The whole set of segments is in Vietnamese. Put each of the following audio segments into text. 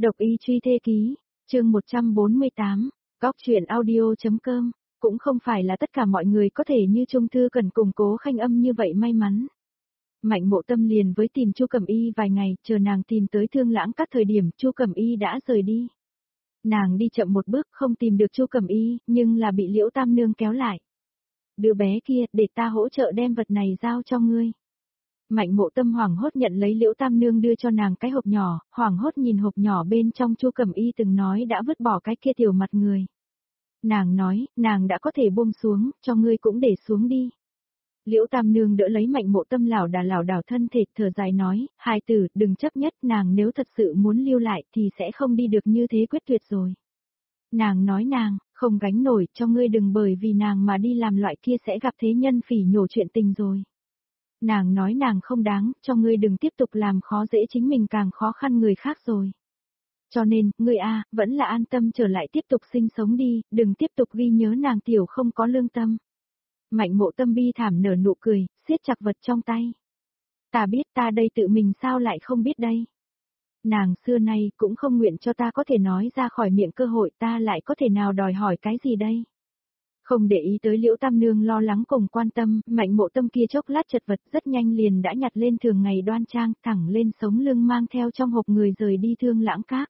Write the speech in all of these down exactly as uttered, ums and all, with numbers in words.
Độc y truy thê ký, chương một trăm bốn mươi tám, góc truyện audio.com, cũng không phải là tất cả mọi người có thể như Trung Thư Cần cùng Cố Khanh Âm như vậy may mắn. Mạnh Mộ Tâm liền với tìm Chu Cẩm Y vài ngày, chờ nàng tìm tới Thương Lãng Các thời điểm Chu Cẩm Y đã rời đi. Nàng đi chậm một bước không tìm được Chu Cẩm Y, nhưng là bị Liễu Tam Nương kéo lại. Đứa bé kia, để ta hỗ trợ đem vật này giao cho ngươi. Mạnh Mộ Tâm hoảng hốt nhận lấy Liễu Tam Nương đưa cho nàng cái hộp nhỏ, hoảng hốt nhìn hộp nhỏ bên trong Chu Cẩm Y từng nói đã vứt bỏ cái kia tiểu mặt người. Nàng nói, nàng đã có thể buông xuống, cho ngươi cũng để xuống đi. Liễu Tam Nương đỡ lấy Mạnh Mộ Tâm lảo đà lảo đảo thân thể, thở dài nói, hài tử, đừng chấp nhất, nàng nếu thật sự muốn lưu lại thì sẽ không đi được như thế quyết tuyệt rồi. Nàng nói nàng, không gánh nổi, cho ngươi đừng bởi vì nàng mà đi làm loại kia sẽ gặp thế nhân phỉ nhổ chuyện tình rồi. Nàng nói nàng không đáng, cho ngươi đừng tiếp tục làm khó dễ chính mình càng khó khăn người khác rồi. Cho nên, ngươi a, vẫn là an tâm trở lại tiếp tục sinh sống đi, đừng tiếp tục ghi nhớ nàng tiểu không có lương tâm. Mạnh Mộ Tâm bi thảm nở nụ cười, siết chặt vật trong tay. Ta biết ta đây tự mình sao lại không biết đây. Nàng xưa nay cũng không nguyện cho ta có thể nói ra khỏi miệng cơ hội, ta lại có thể nào đòi hỏi cái gì đây. Không để ý tới Liễu Tam Nương lo lắng cùng quan tâm, Mạnh Mộ Tâm kia chốc lát chật vật rất nhanh liền đã nhặt lên thường ngày đoan trang, thẳng lên sống lưng mang theo trong hộp người rời đi Thương Lãng Các.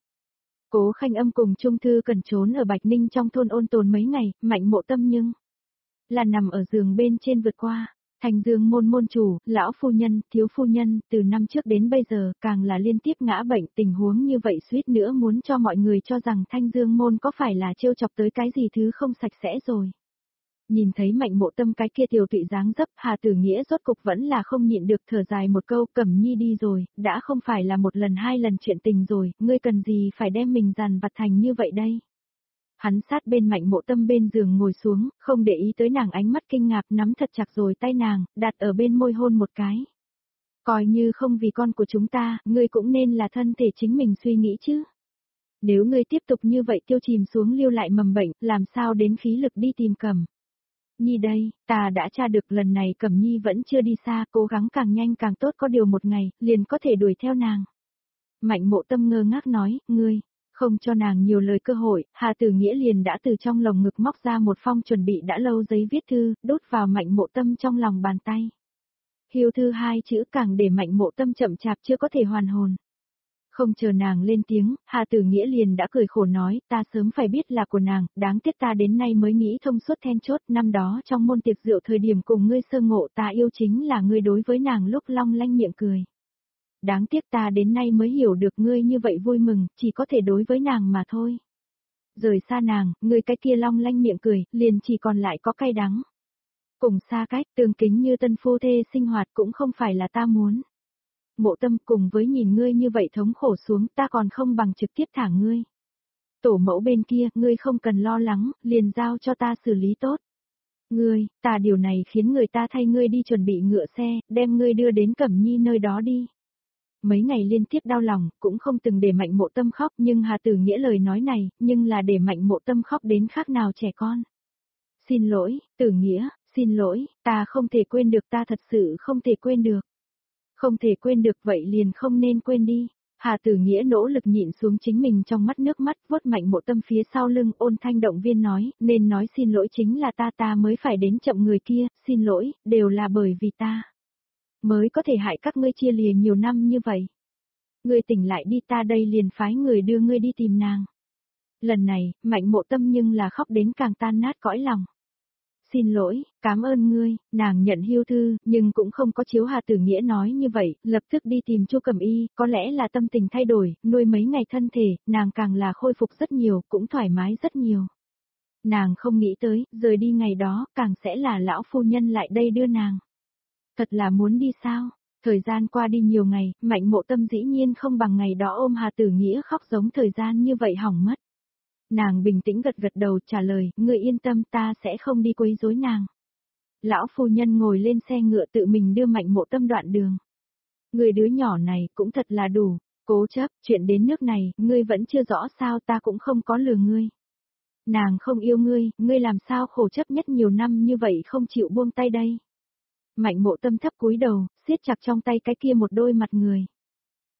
Cố Khanh Âm cùng Trung Thư Cần trốn ở Bạch Ninh trong thôn ôn tồn mấy ngày, Mạnh Mộ Tâm nhưng là nằm ở giường bên trên vượt qua. Thành Dương môn môn chủ, lão phu nhân, thiếu phu nhân, từ năm trước đến bây giờ, càng là liên tiếp ngã bệnh, tình huống như vậy suýt nữa muốn cho mọi người cho rằng Thanh Dương môn có phải là trêu chọc tới cái gì thứ không sạch sẽ rồi. Nhìn thấy Mạnh Mộ Tâm cái kia tiểu tụy dáng dấp, Hà Tử Nghĩa rốt cục vẫn là không nhịn được thở dài một câu, Cẩm Nhi đi rồi, đã không phải là một lần hai lần chuyện tình rồi, ngươi cần gì phải đem mình dằn vặt thành như vậy đây. Hắn sát bên Mạnh Mộ Tâm bên giường ngồi xuống, không để ý tới nàng ánh mắt kinh ngạc, nắm thật chặt rồi tay nàng, đặt ở bên môi hôn một cái. Coi như không vì con của chúng ta, ngươi cũng nên là thân thể chính mình suy nghĩ chứ. Nếu ngươi tiếp tục như vậy tiêu chìm xuống lưu lại mầm bệnh, làm sao đến khí lực đi tìm Cẩm Nhi đây, ta đã tra được lần này Cẩm Nhi vẫn chưa đi xa, cố gắng càng nhanh càng tốt, có điều một ngày, liền có thể đuổi theo nàng. Mạnh Mộ Tâm ngơ ngác nói, ngươi. Không cho nàng nhiều lời cơ hội, Hà Tử Nghĩa liền đã từ trong lồng ngực móc ra một phong chuẩn bị đã lâu giấy viết thư, đốt vào Mạnh Mộ Tâm trong lòng bàn tay. Hiếu thư hai chữ càng để Mạnh Mộ Tâm chậm chạp chưa có thể hoàn hồn. Không chờ nàng lên tiếng, Hà Tử Nghĩa liền đã cười khổ nói, ta sớm phải biết là của nàng, đáng tiếc ta đến nay mới nghĩ thông suốt then chốt, năm đó trong môn tiệc rượu thời điểm cùng ngươi sơ ngộ ta yêu chính là ngươi đối với nàng lúc long lanh miệng cười. Đáng tiếc ta đến nay mới hiểu được ngươi như vậy vui mừng, chỉ có thể đối với nàng mà thôi. Rời xa nàng, ngươi cái kia long lanh miệng cười, liền chỉ còn lại có cay đắng. Cùng xa cách, tương kính như tân phu thê sinh hoạt cũng không phải là ta muốn. Mộ Tâm, cùng với nhìn ngươi như vậy thống khổ xuống, ta còn không bằng trực tiếp thả ngươi. Tổ mẫu bên kia, ngươi không cần lo lắng, liền giao cho ta xử lý tốt. Ngươi, ta điều này khiến người ta thay ngươi đi chuẩn bị ngựa xe, đem ngươi đưa đến Cẩm Nhi nơi đó đi. Mấy ngày liên tiếp đau lòng, cũng không từng để Mạnh Mộ Tâm khóc, nhưng Hà Tử Nghĩa lời nói này, nhưng là để Mạnh Mộ Tâm khóc đến khác nào trẻ con. Xin lỗi, Tử Nghĩa, xin lỗi, ta không thể quên được, ta thật sự không thể quên được. Không thể quên được vậy liền không nên quên đi. Hà Tử Nghĩa nỗ lực nhịn xuống chính mình trong mắt nước mắt, vuốt Mạnh Mộ Tâm phía sau lưng, ôn thanh động viên nói, nên nói xin lỗi chính là ta ta mới phải đến chậm người kia, xin lỗi, đều là bởi vì ta. Mới có thể hại các ngươi chia lìa nhiều năm như vậy. Ngươi tỉnh lại đi, ta đây liền phái người đưa ngươi đi tìm nàng. Lần này, Mạnh Mộ Tâm nhưng là khóc đến càng tan nát cõi lòng. Xin lỗi, cảm ơn ngươi, nàng nhận hiếu thư, nhưng cũng không có chiếu Hà Tử Nghĩa nói như vậy, lập tức đi tìm Chu Cẩm Y, có lẽ là tâm tình thay đổi, nuôi mấy ngày thân thể, nàng càng là khôi phục rất nhiều, cũng thoải mái rất nhiều. Nàng không nghĩ tới, rời đi ngày đó, càng sẽ là lão phu nhân lại đây đưa nàng. Thật là muốn đi sao? Thời gian qua đi nhiều ngày, Mạnh Mộ Tâm dĩ nhiên không bằng ngày đó ôm Hà Tử Nghĩa khóc giống thời gian như vậy hỏng mất. Nàng bình tĩnh gật gật đầu trả lời, ngươi yên tâm, ta sẽ không đi quấy rối nàng. Lão phu nhân ngồi lên xe ngựa tự mình đưa Mạnh Mộ Tâm đoạn đường. Người đứa nhỏ này cũng thật là đủ, cố chấp, chuyện đến nước này, ngươi vẫn chưa rõ sao, ta cũng không có lừa ngươi. Nàng không yêu ngươi, ngươi làm sao khổ chấp nhất nhiều năm như vậy không chịu buông tay đây. Mạnh Mộ Tâm thấp cúi đầu, siết chặt trong tay cái kia một đôi mặt người.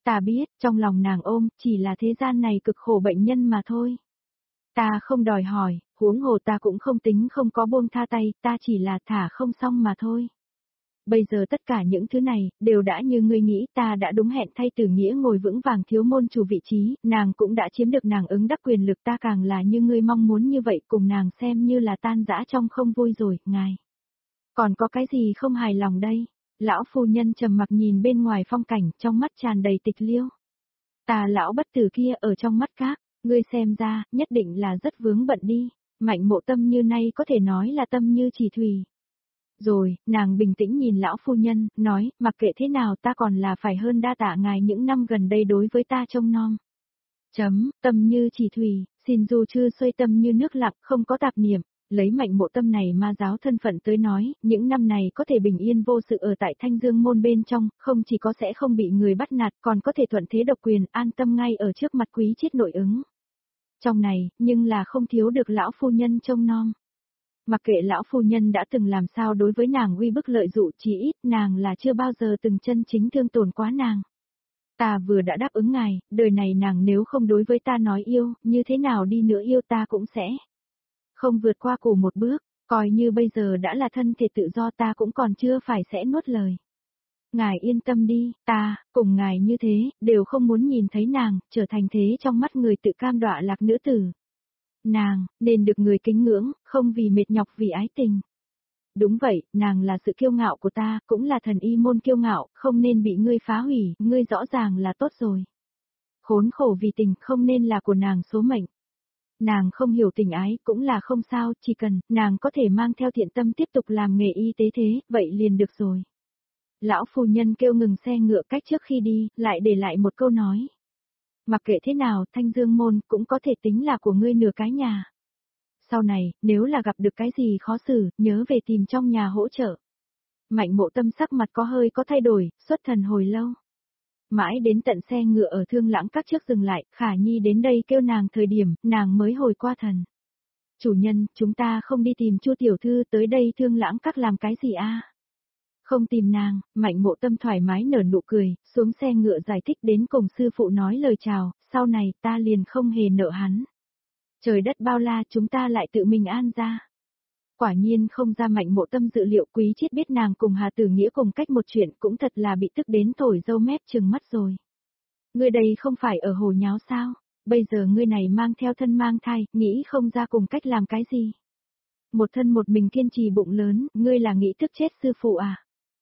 Ta biết, trong lòng nàng ôm, chỉ là thế gian này cực khổ bệnh nhân mà thôi. Ta không đòi hỏi, huống hồ ta cũng không tính không có buông tha tay, ta chỉ là thả không xong mà thôi. Bây giờ tất cả những thứ này, đều đã như ngươi nghĩ, ta đã đúng hẹn thay Tử Nghĩa ngồi vững vàng thiếu môn chủ vị trí, nàng cũng đã chiếm được nàng ứng đắc quyền lực, ta càng là như ngươi mong muốn như vậy, cùng nàng xem như là tan rã trong không vui rồi, ngài. Còn có cái gì không hài lòng đây? Lão phu nhân trầm mặc nhìn bên ngoài phong cảnh, trong mắt tràn đầy tịch liêu. Ta lão bất tử kia ở trong mắt các, ngươi xem ra, nhất định là rất vướng bận đi, Mạnh Mộ Tâm như nay có thể nói là tâm như chỉ thủy. Rồi, nàng bình tĩnh nhìn lão phu nhân, nói, mặc kệ thế nào ta còn là phải hơn đa tạ ngài những năm gần đây đối với ta trông nom. Chấm, tâm như chỉ thủy, xin dù chưa xuôi tâm như nước lặng, không có tạp niệm. Lấy Mạnh Mộ Tâm này ma giáo thân phận tới nói, những năm này có thể bình yên vô sự ở tại Thanh Dương môn bên trong, không chỉ có sẽ không bị người bắt nạt, còn có thể thuận thế độc quyền, an tâm ngay ở trước mặt quý chiết nội ứng. Trong này, nhưng là không thiếu được lão phu nhân trông nom. Mặc kệ lão phu nhân đã từng làm sao đối với nàng uy bức lợi dụ, chỉ ít nàng là chưa bao giờ từng chân chính thương tổn quá nàng. Ta vừa đã đáp ứng ngài, đời này nàng nếu không đối với ta nói yêu, như thế nào đi nữa yêu ta cũng sẽ không vượt qua cổ một bước, coi như bây giờ đã là thân thể tự do ta cũng còn chưa phải sẽ nuốt lời. Ngài yên tâm đi, ta, cùng ngài như thế, đều không muốn nhìn thấy nàng, trở thành thế trong mắt người tự cam đọa lạc nữ tử. Nàng, nên được người kính ngưỡng, không vì mệt nhọc vì ái tình. Đúng vậy, nàng là sự kiêu ngạo của ta, cũng là thần y môn kiêu ngạo, không nên bị ngươi phá hủy, ngươi rõ ràng là tốt rồi. Khốn khổ vì tình không nên là của nàng số mệnh. Nàng không hiểu tình ái cũng là không sao, chỉ cần nàng có thể mang theo thiện tâm tiếp tục làm nghề y tế thế, vậy liền được rồi. Lão phu nhân kêu ngừng xe ngựa cách trước khi đi, lại để lại một câu nói. Mặc kệ thế nào, Thanh Dương môn cũng có thể tính là của ngươi nửa cái nhà. Sau này, nếu là gặp được cái gì khó xử, nhớ về tìm trong nhà hỗ trợ. Mạnh Mộ Tâm sắc mặt có hơi có thay đổi, xuất thần hồi lâu. Mãi đến tận xe ngựa ở Thương Lãng Các trước dừng lại, Khả Nhi đến đây kêu nàng thời điểm, nàng mới hồi qua thần. Chủ nhân, chúng ta không đi tìm Chu tiểu thư tới đây Thương Lãng Các làm cái gì a? Không tìm nàng, Mạnh Mộ Tâm thoải mái nở nụ cười, xuống xe ngựa giải thích đến cùng sư phụ nói lời chào, sau này ta liền không hề nợ hắn. Trời đất bao la chúng ta lại tự mình an ra. Quả nhiên không ra Mạnh Mộ Tâm dự liệu, Quý Chiết biết nàng cùng Hà Tử Nghĩa cùng cách một chuyện cũng thật là bị tức đến thổi râu mép trừng mắt rồi. Ngươi đây không phải ở hồ nháo sao, bây giờ ngươi này mang theo thân mang thai, nghĩ không ra cùng cách làm cái gì. Một thân một mình kiên trì bụng lớn, ngươi là nghĩ tức chết sư phụ à?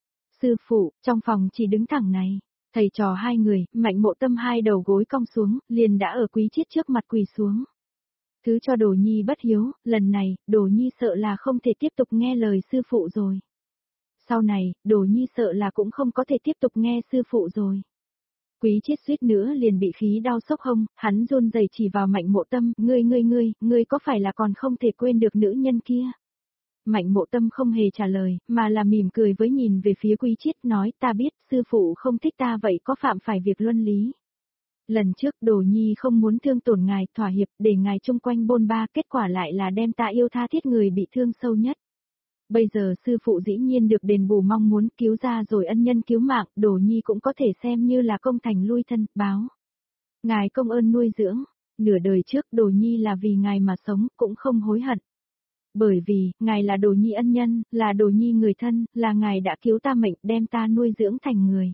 Sư phụ, trong phòng chỉ đứng thẳng này, thầy trò hai người, Mạnh Mộ Tâm hai đầu gối cong xuống, liền đã ở Quý Chiết trước mặt quỳ xuống. Thứ cho Đồ Nhi bất hiếu, lần này, Đồ Nhi sợ là không thể tiếp tục nghe lời sư phụ rồi. Sau này, Đồ Nhi sợ là cũng không có thể tiếp tục nghe sư phụ rồi. Quý Chiết suýt nữa liền bị khí đau sốc hông, hắn run rẩy chỉ vào Mạnh Mộ Tâm, ngươi ngươi ngươi, ngươi có phải là còn không thể quên được nữ nhân kia? Mạnh Mộ Tâm không hề trả lời, mà là mỉm cười với nhìn về phía Quý Chiết nói, ta biết, sư phụ không thích ta vậy có phạm phải việc luân lý. Lần trước Đồ Nhi không muốn thương tổn ngài, thỏa hiệp, để ngài chung quanh bôn ba, kết quả lại là đem ta yêu tha thiết người bị thương sâu nhất. Bây giờ sư phụ dĩ nhiên được đền bù mong muốn cứu ra rồi ân nhân cứu mạng, Đồ Nhi cũng có thể xem như là công thành lui thân, báo. Ngài công ơn nuôi dưỡng, nửa đời trước Đồ Nhi là vì ngài mà sống, cũng không hối hận. Bởi vì, ngài là Đồ Nhi ân nhân, là Đồ Nhi người thân, là ngài đã cứu ta mệnh, đem ta nuôi dưỡng thành người.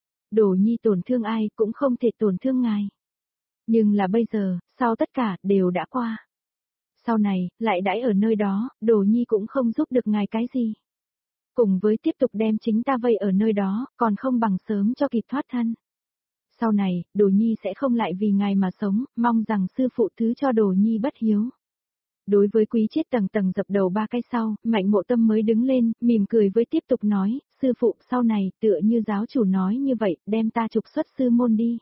Đồ Nhi tổn thương ai cũng không thể tổn thương ngài. Nhưng là bây giờ, sau tất cả, đều đã qua. Sau này, lại đãi ở nơi đó, Đồ Nhi cũng không giúp được ngài cái gì. Cùng với tiếp tục đem chính ta vây ở nơi đó, còn không bằng sớm cho kịp thoát thân. Sau này, Đồ Nhi sẽ không lại vì ngài mà sống, mong rằng sư phụ thứ cho Đồ Nhi bất hiếu. Đối với Quý Chiết tầng tầng dập đầu ba cái sau, Mạnh Mộ Tâm mới đứng lên, mỉm cười với tiếp tục nói, sư phụ sau này, tựa như giáo chủ nói như vậy, đem ta trục xuất sư môn đi.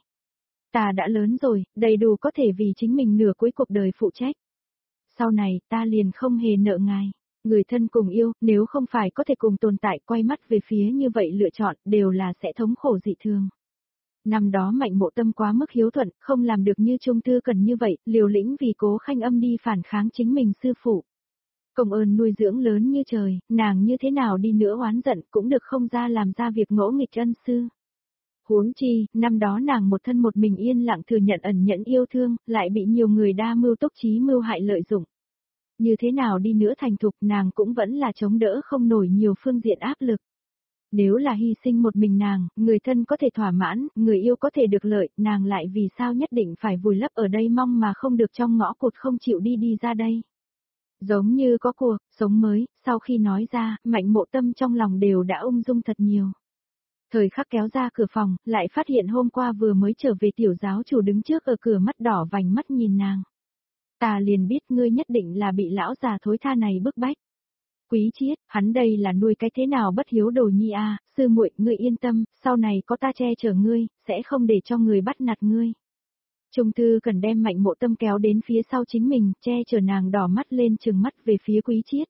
Ta đã lớn rồi, đầy đủ có thể vì chính mình nửa cuối cuộc đời phụ trách. Sau này, ta liền không hề nợ ngài. Người thân cùng yêu, nếu không phải có thể cùng tồn tại quay mắt về phía như vậy lựa chọn, đều là sẽ thống khổ dị thường. Năm đó Mạnh Mộ Tâm quá mức hiếu thuận, không làm được như Trung Thư Cần như vậy, liều lĩnh vì Cố Khanh Âm đi phản kháng chính mình sư phụ. Công ơn nuôi dưỡng lớn như trời, nàng như thế nào đi nữa oán giận cũng được không ra làm ra việc ngỗ nghịch ân sư. Huống chi, năm đó nàng một thân một mình yên lặng thừa nhận ẩn nhẫn yêu thương, lại bị nhiều người đa mưu túc trí mưu hại lợi dụng. Như thế nào đi nữa thành thục nàng cũng vẫn là chống đỡ không nổi nhiều phương diện áp lực. Nếu là hy sinh một mình nàng, người thân có thể thỏa mãn, người yêu có thể được lợi, nàng lại vì sao nhất định phải vùi lấp ở đây mong mà không được trong ngõ cụt không chịu đi đi ra đây. Giống như có cuộc sống mới, sau khi nói ra, Mạnh Mộ Tâm trong lòng đều đã ung dung thật nhiều. Thời khắc kéo ra cửa phòng, lại phát hiện hôm qua vừa mới trở về tiểu giáo chủ đứng trước ở cửa mắt đỏ vành mắt nhìn nàng. Ta liền biết ngươi nhất định là bị lão già thối tha này bức bách. Quý Chiết, hắn đây là nuôi cái thế nào bất hiếu đồ nhi a, à, sư muội, ngươi yên tâm, sau này có ta che chở ngươi, sẽ không để cho người bắt nạt ngươi. Trung Thư cần đem Mạnh Mộ Tâm kéo đến phía sau chính mình, che chở nàng đỏ mắt lên trừng mắt về phía Quý Chiết.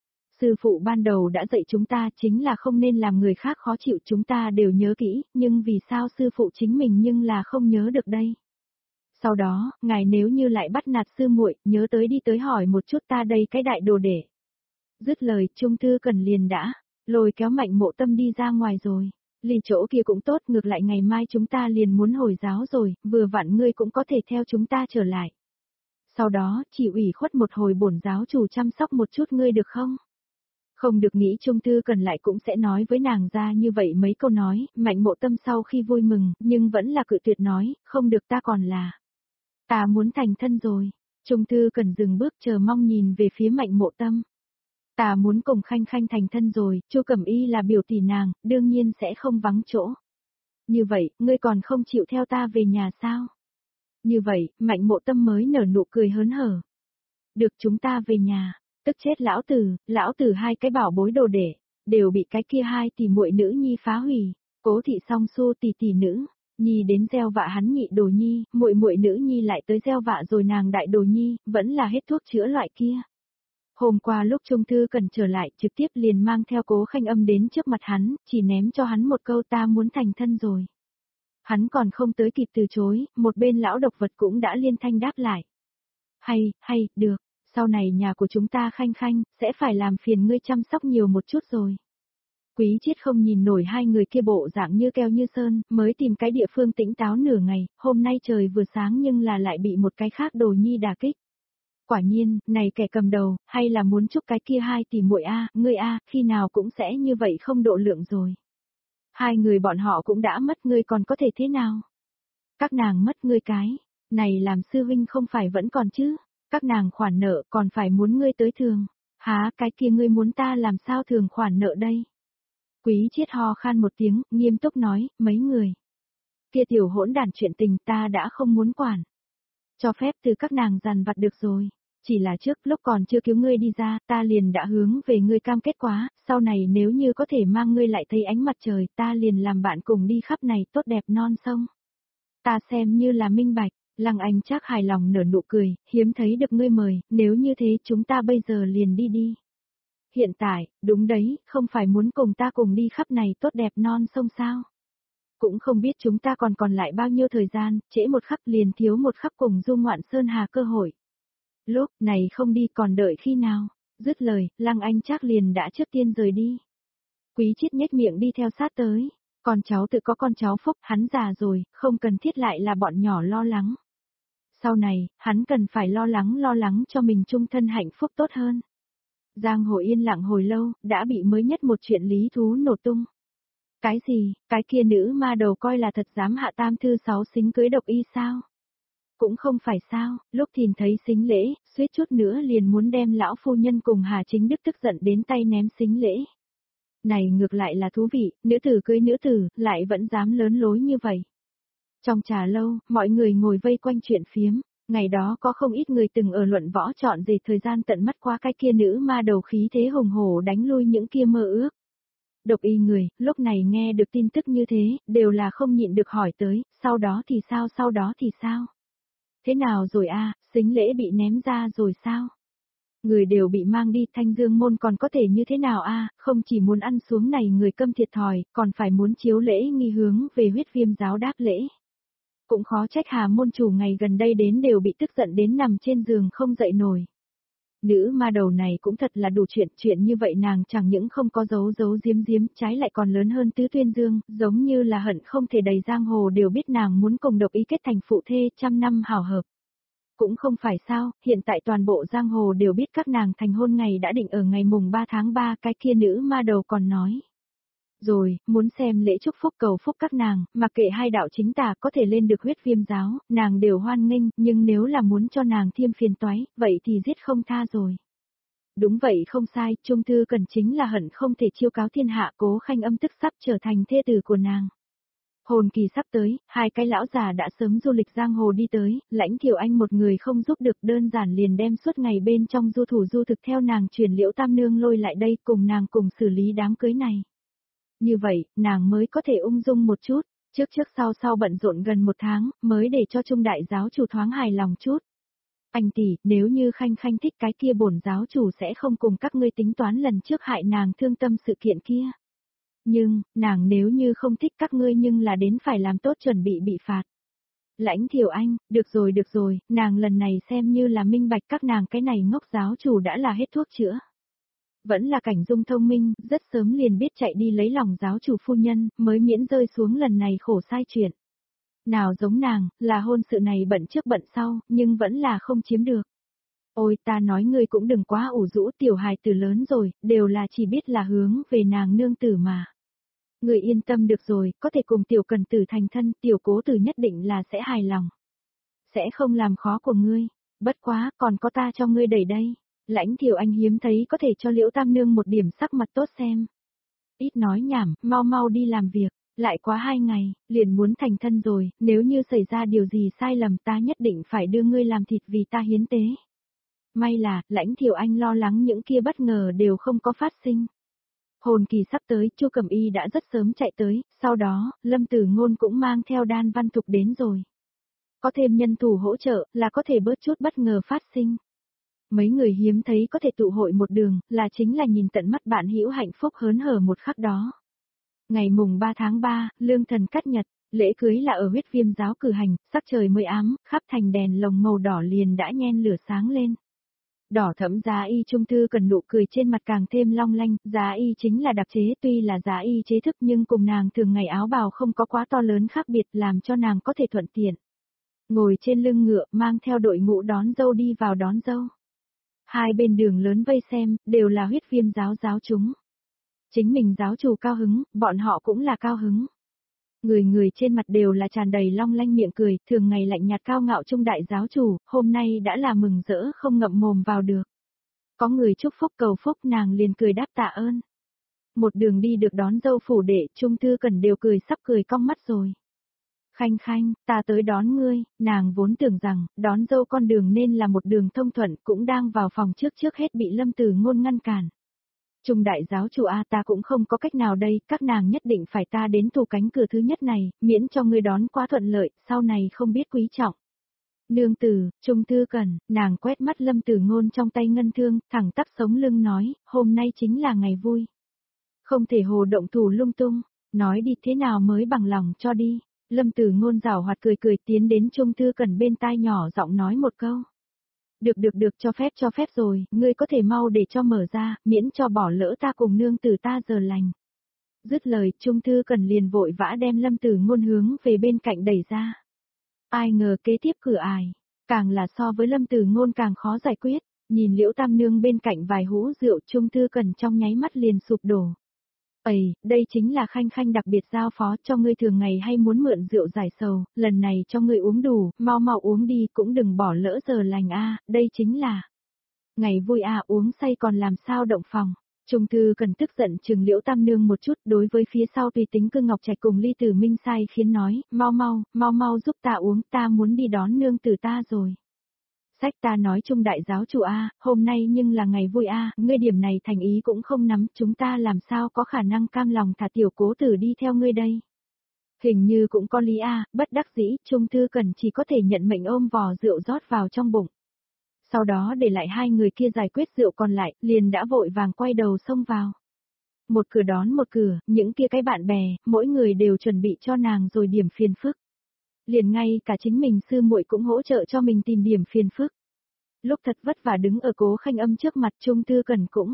Sư phụ ban đầu đã dạy chúng ta chính là không nên làm người khác khó chịu, chúng ta đều nhớ kỹ, nhưng vì sao sư phụ chính mình nhưng là không nhớ được đây. Sau đó, ngài nếu như lại bắt nạt sư muội, nhớ tới đi tới hỏi một chút ta đây cái đại đồ để. Dứt lời, Trung Thư cần liền đã, lôi kéo Mạnh Mộ Tâm đi ra ngoài rồi. Ly chỗ kia cũng tốt, ngược lại ngày mai chúng ta liền muốn hồi giáo rồi, vừa vặn ngươi cũng có thể theo chúng ta trở lại. Sau đó, chỉ ủy khuất một hồi bổn giáo chủ chăm sóc một chút ngươi được không? Không được nghĩ Trung Thư cần lại cũng sẽ nói với nàng ra như vậy mấy câu nói, Mạnh Mộ Tâm sau khi vui mừng, nhưng vẫn là cự tuyệt nói, không được ta còn là. Ta muốn thành thân rồi. Trung Thư cần dừng bước chờ mong nhìn về phía Mạnh Mộ Tâm. Ta muốn cùng Khanh Khanh thành thân rồi, Chu Cẩm Y là biểu tỷ nàng, đương nhiên sẽ không vắng chỗ. Như vậy, ngươi còn không chịu theo ta về nhà sao? Như vậy, Mạnh Mộ Tâm mới nở nụ cười hớn hở. Được, chúng ta về nhà. Tức chết lão tử, lão tử hai cái bảo bối đồ để, đều bị cái kia hai tỷ muội nữ nhi phá hủy. Cố thị song xu tỷ tỷ nữ, nhi đến gieo vạ hắn nhị đồ nhi, muội muội nữ nhi lại tới gieo vạ rồi nàng đại đồ nhi, vẫn là hết thuốc chữa loại kia. Hôm qua lúc Trung Thư cần trở lại, trực tiếp liền mang theo Cố Khanh Âm đến trước mặt hắn, chỉ ném cho hắn một câu ta muốn thành thân rồi. Hắn còn không tới kịp từ chối, một bên lão độc vật cũng đã liên thanh đáp lại. Hay, hay, được. Sau này nhà của chúng ta Khanh Khanh, sẽ phải làm phiền ngươi chăm sóc nhiều một chút rồi. Quý Chiết không nhìn nổi hai người kia bộ dạng như keo như sơn, mới tìm cái địa phương tĩnh táo nửa ngày, hôm nay trời vừa sáng nhưng là lại bị một cái khác đồ nhi đả kích. Quả nhiên, này kẻ cầm đầu, hay là muốn chúc cái kia hai tỷ muội a, ngươi a, khi nào cũng sẽ như vậy không độ lượng rồi. Hai người bọn họ cũng đã mất ngươi còn có thể thế nào? Các nàng mất ngươi cái, này làm sư huynh không phải vẫn còn chứ? Các nàng khoản nợ còn phải muốn ngươi tới thường. Há, cái kia ngươi muốn ta làm sao thường khoản nợ đây? Quý Chiết ho khan một tiếng, nghiêm túc nói, mấy người. Kia tiểu hỗn đản chuyện tình ta đã không muốn quản. Cho phép từ các nàng dằn vặt được rồi. Chỉ là trước lúc còn chưa cứu ngươi đi ra, ta liền đã hướng về ngươi cam kết quá, sau này nếu như có thể mang ngươi lại thấy ánh mặt trời, ta liền làm bạn cùng đi khắp này tốt đẹp non sông. Ta xem như là minh bạch. Lăng Anh chắc hài lòng nở nụ cười, hiếm thấy được ngươi mời, nếu như thế chúng ta bây giờ liền đi đi. Hiện tại, đúng đấy, không phải muốn cùng ta cùng đi khắp này tốt đẹp non sông sao. Cũng không biết chúng ta còn còn lại bao nhiêu thời gian, trễ một khắc liền thiếu một khắc cùng du ngoạn Sơn Hà cơ hội. Lúc này không đi còn đợi khi nào, dứt lời, Lăng Anh chắc liền đã trước tiên rời đi. Quý Chiết nhếch miệng đi theo sát tới, con cháu tự có con cháu phúc, hắn già rồi, không cần thiết lại là bọn nhỏ lo lắng. Sau này, hắn cần phải lo lắng lo lắng cho mình chung thân hạnh phúc tốt hơn. Giang hồ yên lặng hồi lâu, đã bị mới nhất một chuyện lý thú nổ tung. Cái gì, cái kia nữ ma đầu coi là thật dám hạ tam thư sáu xính cưới độc y sao? Cũng không phải sao, lúc thìn thấy xính lễ, suýt chút nữa liền muốn đem lão phu nhân cùng Hà Chính Đức tức giận đến tay ném xính lễ. Này ngược lại là thú vị, nữ tử cưới nữ tử, lại vẫn dám lớn lối như vậy. Trong trà lâu, mọi người ngồi vây quanh chuyện phiếm, ngày đó có không ít người từng ở luận võ chọn về thời gian tận mắt qua cái kia nữ ma đầu khí thế hùng hổ đánh lui những kia mơ ước. Độc y người, lúc này nghe được tin tức như thế, đều là không nhịn được hỏi tới, sau đó thì sao sau đó thì sao? Thế nào rồi a, xính lễ bị ném ra rồi sao? Người đều bị mang đi, Thanh Dương môn còn có thể như thế nào a, không chỉ muốn ăn xuống này người câm thiệt thòi, còn phải muốn chiếu lễ nghi hướng về huyết viêm giáo đáp lễ. Cũng khó trách Hà môn chủ ngày gần đây đến đều bị tức giận đến nằm trên giường không dậy nổi. Nữ ma đầu này cũng thật là đủ chuyện, chuyện như vậy nàng chẳng những không có giấu giấu giếm giếm, trái lại còn lớn hơn Tứ Tuyên Dương, giống như là hận không thể đầy giang hồ đều biết nàng muốn cùng độc ý kết thành phụ thê trăm năm hảo hợp. Cũng không phải sao, hiện tại toàn bộ giang hồ đều biết các nàng thành hôn ngày đã định ở ngày mùng ba tháng ba, cái kia nữ ma đầu còn nói. Rồi, muốn xem lễ chúc phúc cầu phúc các nàng, mà kệ hai đạo chính tà có thể lên được huyết viêm giáo, nàng đều hoan nghênh, nhưng nếu là muốn cho nàng thêm phiền toái, vậy thì giết không tha rồi. Đúng vậy không sai, Trung Thư Cần chính là hận không thể chiêu cáo thiên hạ, Cố Khanh Âm tức sắp trở thành thê tử của nàng. Hồn kỳ sắp tới, hai cái lão già đã sớm du lịch giang hồ đi tới, Lãnh Thiệu Anh một người không giúp được, đơn giản liền đem suốt ngày bên trong du thủ du thực theo nàng truyền Liễu Tam Nương lôi lại đây cùng nàng cùng xử lý đám cưới này. Như vậy, nàng mới có thể ung dung một chút, trước trước sau sau bận rộn gần một tháng, mới để cho Trung đại giáo chủ thoáng hài lòng chút. Anh tỷ, nếu như Khanh Khanh thích cái kia bổn giáo chủ sẽ không cùng các ngươi tính toán lần trước hại nàng thương tâm sự kiện kia. Nhưng, nàng nếu như không thích các ngươi nhưng là đến phải làm tốt chuẩn bị bị phạt. Lãnh Thiệu Anh, được rồi được rồi, nàng lần này xem như là minh bạch các nàng cái này ngốc giáo chủ đã là hết thuốc chữa. Vẫn là Cảnh Dung thông minh, rất sớm liền biết chạy đi lấy lòng giáo chủ phu nhân, mới miễn rơi xuống lần này khổ sai chuyện. Nào giống nàng, là hôn sự này bận trước bận sau, nhưng vẫn là không chiếm được. Ôi ta nói ngươi cũng đừng quá ủ rũ, tiểu hài tử lớn rồi, đều là chỉ biết là hướng về nàng nương tử mà. Ngươi yên tâm được rồi, có thể cùng tiểu cần tử thành thân, tiểu cố tử nhất định là sẽ hài lòng. Sẽ không làm khó của ngươi, bất quá, còn có ta cho ngươi đẩy đây. Lãnh Thiệu Anh hiếm thấy có thể cho Liễu Tam Nương một điểm sắc mặt tốt xem. Ít nói nhảm, mau mau đi làm việc, lại quá hai ngày, liền muốn thành thân rồi, nếu như xảy ra điều gì sai lầm ta nhất định phải đưa ngươi làm thịt vì ta hiến tế. May là, Lãnh Thiệu Anh lo lắng những kia bất ngờ đều không có phát sinh. Hồn kỳ sắp tới, Chu Cẩm Y đã rất sớm chạy tới, sau đó, Lâm Tử Ngôn cũng mang theo Đan Văn Thục đến rồi. Có thêm nhân thủ hỗ trợ, là có thể bớt chút bất ngờ phát sinh. Mấy người hiếm thấy có thể tụ hội một đường, là chính là nhìn tận mắt bạn hữu hạnh phúc hớn hở một khắc đó. Ngày mùng ba tháng ba, lương thần cắt nhật, lễ cưới là ở huyết viêm giáo cử hành, sắc trời mới ám, khắp thành đèn lồng màu đỏ liền đã nhen lửa sáng lên. Đỏ thẫm giá y Trung Thư Cần nụ cười trên mặt càng thêm long lanh, giá y chính là đặc chế, tuy là giá y chế thức nhưng cùng nàng thường ngày áo bào không có quá to lớn khác biệt, làm cho nàng có thể thuận tiện. Ngồi trên lưng ngựa, mang theo đội ngũ đón dâu đi vào đón dâu. Hai bên đường lớn vây xem, đều là huyết viêm giáo giáo chúng. Chính mình giáo chủ cao hứng, bọn họ cũng là cao hứng. Người người trên mặt đều là tràn đầy long lanh miệng cười, thường ngày lạnh nhạt cao ngạo Trung đại giáo chủ, hôm nay đã là mừng rỡ không ngậm mồm vào được. Có người chúc phúc cầu phúc nàng liền cười đáp tạ ơn. Một đường đi được đón dâu phủ đệ, Trung Thư Cần đều cười sắp cười cong mắt rồi. Khanh Khanh, ta tới đón ngươi, nàng vốn tưởng rằng, đón dâu con đường nên là một đường thông thuận, cũng đang vào phòng trước trước hết bị Lâm Tử Ngôn ngăn cản. Trung đại giáo chủ a ta cũng không có cách nào đây, các nàng nhất định phải ta đến thủ cánh cửa thứ nhất này, miễn cho ngươi đón quá thuận lợi, sau này không biết quý trọng. Nương tử, Trung Thư Cần, nàng quét mắt Lâm Tử Ngôn trong tay ngân thương, thẳng tắp sống lưng nói, hôm nay chính là ngày vui. Không thể hồ động thủ lung tung, nói đi thế nào mới bằng lòng cho đi. Lâm Tử Ngôn giảo hoạt cười cười tiến đến Trung Thư Cần bên tai nhỏ giọng nói một câu. Được được được cho phép cho phép rồi, ngươi có thể mau để cho mở ra, miễn cho bỏ lỡ ta cùng nương tử ta giờ lành. Dứt lời, Trung Thư Cần liền vội vã đem Lâm Tử Ngôn hướng về bên cạnh đẩy ra. Ai ngờ kế tiếp cửa ải, càng là so với Lâm Tử Ngôn càng khó giải quyết, nhìn Liễu Tam Nương bên cạnh vài hũ rượu Trung Thư Cần trong nháy mắt liền sụp đổ. Ây, đây chính là Khanh Khanh đặc biệt giao phó cho ngươi thường ngày hay muốn mượn rượu giải sầu, lần này cho ngươi uống đủ, mau mau uống đi cũng đừng bỏ lỡ giờ lành a, đây chính là ngày vui a, uống say còn làm sao động phòng. Trung Thư Cần tức giận chừng Liễu Tam Nương một chút, đối với phía sau tùy tính Cương Ngọc Trạch cùng Ly Tử Minh sai khiến nói, mau mau, mau mau giúp ta uống, ta muốn đi đón nương tử ta rồi. Sách ta nói Trung đại giáo chủ a, hôm nay nhưng là ngày vui a, ngươi điểm này thành ý cũng không nắm, chúng ta làm sao có khả năng cam lòng thả tiểu cố tử đi theo ngươi đây. Hình như cũng có lý a, bất đắc dĩ, Trung Thư Cần chỉ có thể nhận mệnh ôm vò rượu rót vào trong bụng. Sau đó để lại hai người kia giải quyết rượu còn lại, liền đã vội vàng quay đầu xông vào. Một cửa đón một cửa, những kia cái bạn bè, mỗi người đều chuẩn bị cho nàng rồi điểm phiền phức. Liền ngay cả chính mình sư muội cũng hỗ trợ cho mình tìm điểm phiền phức. Lúc thật vất vả đứng ở Cố Khanh Âm trước mặt Trung Thư Cần cũng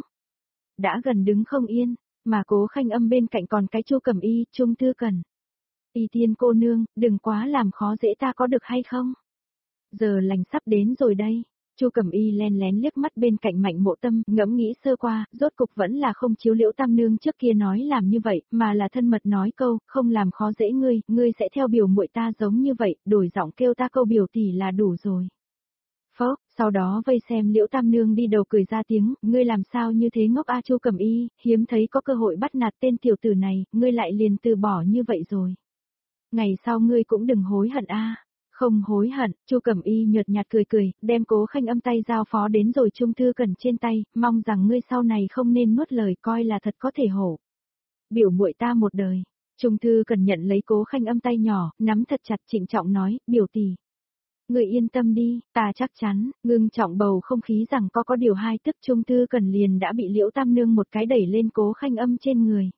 đã gần đứng không yên, mà Cố Khanh Âm bên cạnh còn cái Chu Cẩm Y, Trung Thư Cần. Y Tiên cô nương, đừng quá làm khó dễ ta có được hay không? Giờ lành sắp đến rồi đây. Chu Cẩm Y len lén liếc mắt bên cạnh Mạnh Mộ Tâm, ngẫm nghĩ sơ qua, rốt cục vẫn là không chiếu Liễu Tam nương trước kia nói làm như vậy, mà là thân mật nói câu, không làm khó dễ ngươi, ngươi sẽ theo biểu muội ta giống như vậy, đổi giọng kêu ta câu biểu tỷ là đủ rồi. Phốc, sau đó vây xem Liễu Tam nương đi đầu cười ra tiếng, ngươi làm sao như thế ngốc a Chu Cẩm Y, hiếm thấy có cơ hội bắt nạt tên tiểu tử này, ngươi lại liền từ bỏ như vậy rồi. Ngày sau ngươi cũng đừng hối hận a. Không hối hận, Chu Cẩm Y nhợt nhạt cười cười, đem Cố Khanh Âm tay giao phó đến rồi Trung Thư Cần trên tay, mong rằng ngươi sau này không nên nuốt lời coi là thật có thể hổ. Biểu muội ta một đời. Trung Thư Cần nhận lấy Cố Khanh Âm tay nhỏ, nắm thật chặt trịnh trọng nói, biểu tỷ. Ngươi yên tâm đi, ta chắc chắn, ngưng trọng bầu không khí rằng có có điều hai tức Trung Thư Cần liền đã bị Liễu Tam nương một cái đẩy lên Cố Khanh Âm trên người.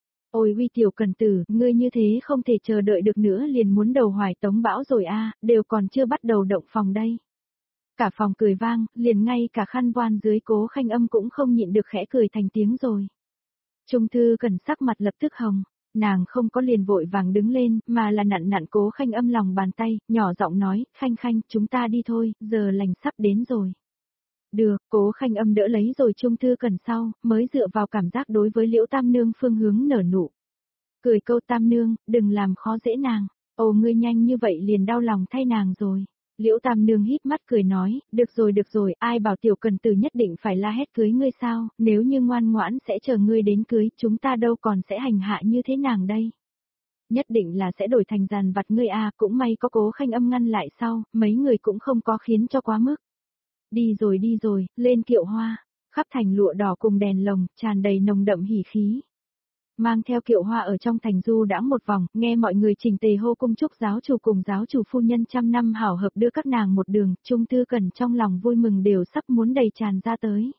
Ôi uy tiểu Cần tử, ngươi như thế không thể chờ đợi được nữa liền muốn đầu hoài tống bão rồi a, đều còn chưa bắt đầu động phòng đây. Cả phòng cười vang, liền ngay cả khăn voan dưới Cố Khanh Âm cũng không nhịn được khẽ cười thành tiếng rồi. Trung Thư Cần sắc mặt lập tức hồng, nàng không có liền vội vàng đứng lên, mà là nặn nặn Cố Khanh Âm lòng bàn tay, nhỏ giọng nói, Khanh Khanh, chúng ta đi thôi, giờ lành sắp đến rồi. Được, Cố Khanh Âm đỡ lấy rồi Trung Thư Cần sau, mới dựa vào cảm giác đối với Liễu Tam nương phương hướng nở nụ. Cười câu Tam nương, đừng làm khó dễ nàng, ồ ngươi nhanh như vậy liền đau lòng thay nàng rồi. Liễu Tam nương híp mắt cười nói, được rồi được rồi, ai bảo tiểu Cần tử nhất định phải la hét cưới ngươi sao, nếu như ngoan ngoãn sẽ chờ ngươi đến cưới, chúng ta đâu còn sẽ hành hạ như thế nàng đây. Nhất định là sẽ đổi thành giàn vặt ngươi à, cũng may có Cố Khanh Âm ngăn lại sau, mấy người cũng không có khiến cho quá mức. Đi rồi đi rồi, lên kiệu hoa, khắp thành lụa đỏ cùng đèn lồng, tràn đầy nồng đậm hỉ khí. Mang theo kiệu hoa ở trong thành du đã một vòng, nghe mọi người trình tề hô cung chúc giáo chủ cùng giáo chủ phu nhân trăm năm hảo hợp đưa các nàng một đường, Trung Thư Cần trong lòng vui mừng đều sắp muốn đầy tràn ra tới.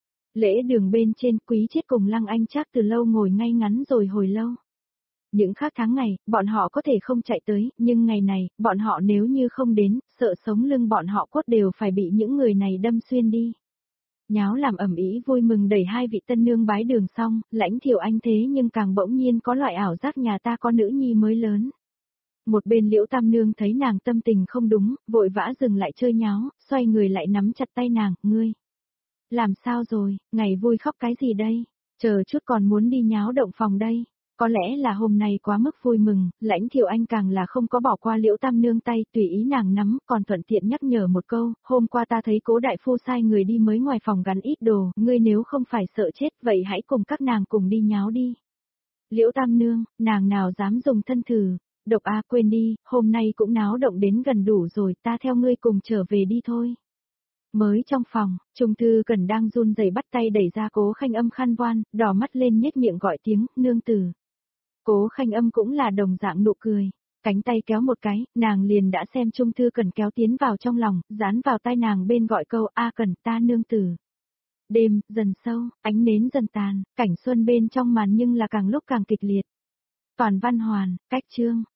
Lễ đường bên trên Quý Chết cùng Lăng Anh Trác từ lâu ngồi ngay ngắn rồi hồi lâu. Những khác tháng ngày, bọn họ có thể không chạy tới, nhưng ngày này, bọn họ nếu như không đến, sợ sống lưng bọn họ cốt đều phải bị những người này đâm xuyên đi. Nháo làm ẩm ý vui mừng đẩy hai vị tân nương bái đường xong, Lãnh Thiệu Anh thế nhưng càng bỗng nhiên có loại ảo giác nhà ta có nữ nhi mới lớn. Một bên Liễu Tam nương thấy nàng tâm tình không đúng, vội vã dừng lại chơi nháo, xoay người lại nắm chặt tay nàng, ngươi. Làm sao rồi, ngày vui khóc cái gì đây, chờ chút còn muốn đi nháo động phòng đây. Có lẽ là hôm nay quá mức vui mừng, Lãnh Thiệu Anh càng là không có bỏ qua Liễu Tam nương tay, tùy ý nàng nắm, còn thuận tiện nhắc nhở một câu, hôm qua ta thấy Cố đại phu sai người đi mới ngoài phòng gắn ít đồ, ngươi nếu không phải sợ chết, vậy hãy cùng các nàng cùng đi nháo đi. Liễu Tam nương, nàng nào dám dùng thân thử, độc a quên đi, hôm nay cũng náo động đến gần đủ rồi, ta theo ngươi cùng trở về đi thôi. Mới trong phòng, Trung Thư Cần đang run rẩy bắt tay đẩy ra Cố Khanh Âm khăn voan, đỏ mắt lên nhếch miệng gọi tiếng, nương tử. Cố Khanh Âm cũng là đồng dạng nụ cười, cánh tay kéo một cái, nàng liền đã xem Trung Thư Cần kéo tiến vào trong lòng, dán vào tai nàng bên gọi câu a Cần ta nương tử. Đêm, dần sâu, ánh nến dần tàn, cảnh xuân bên trong màn nhưng là càng lúc càng kịch liệt. Toàn văn hoàn, cách chương.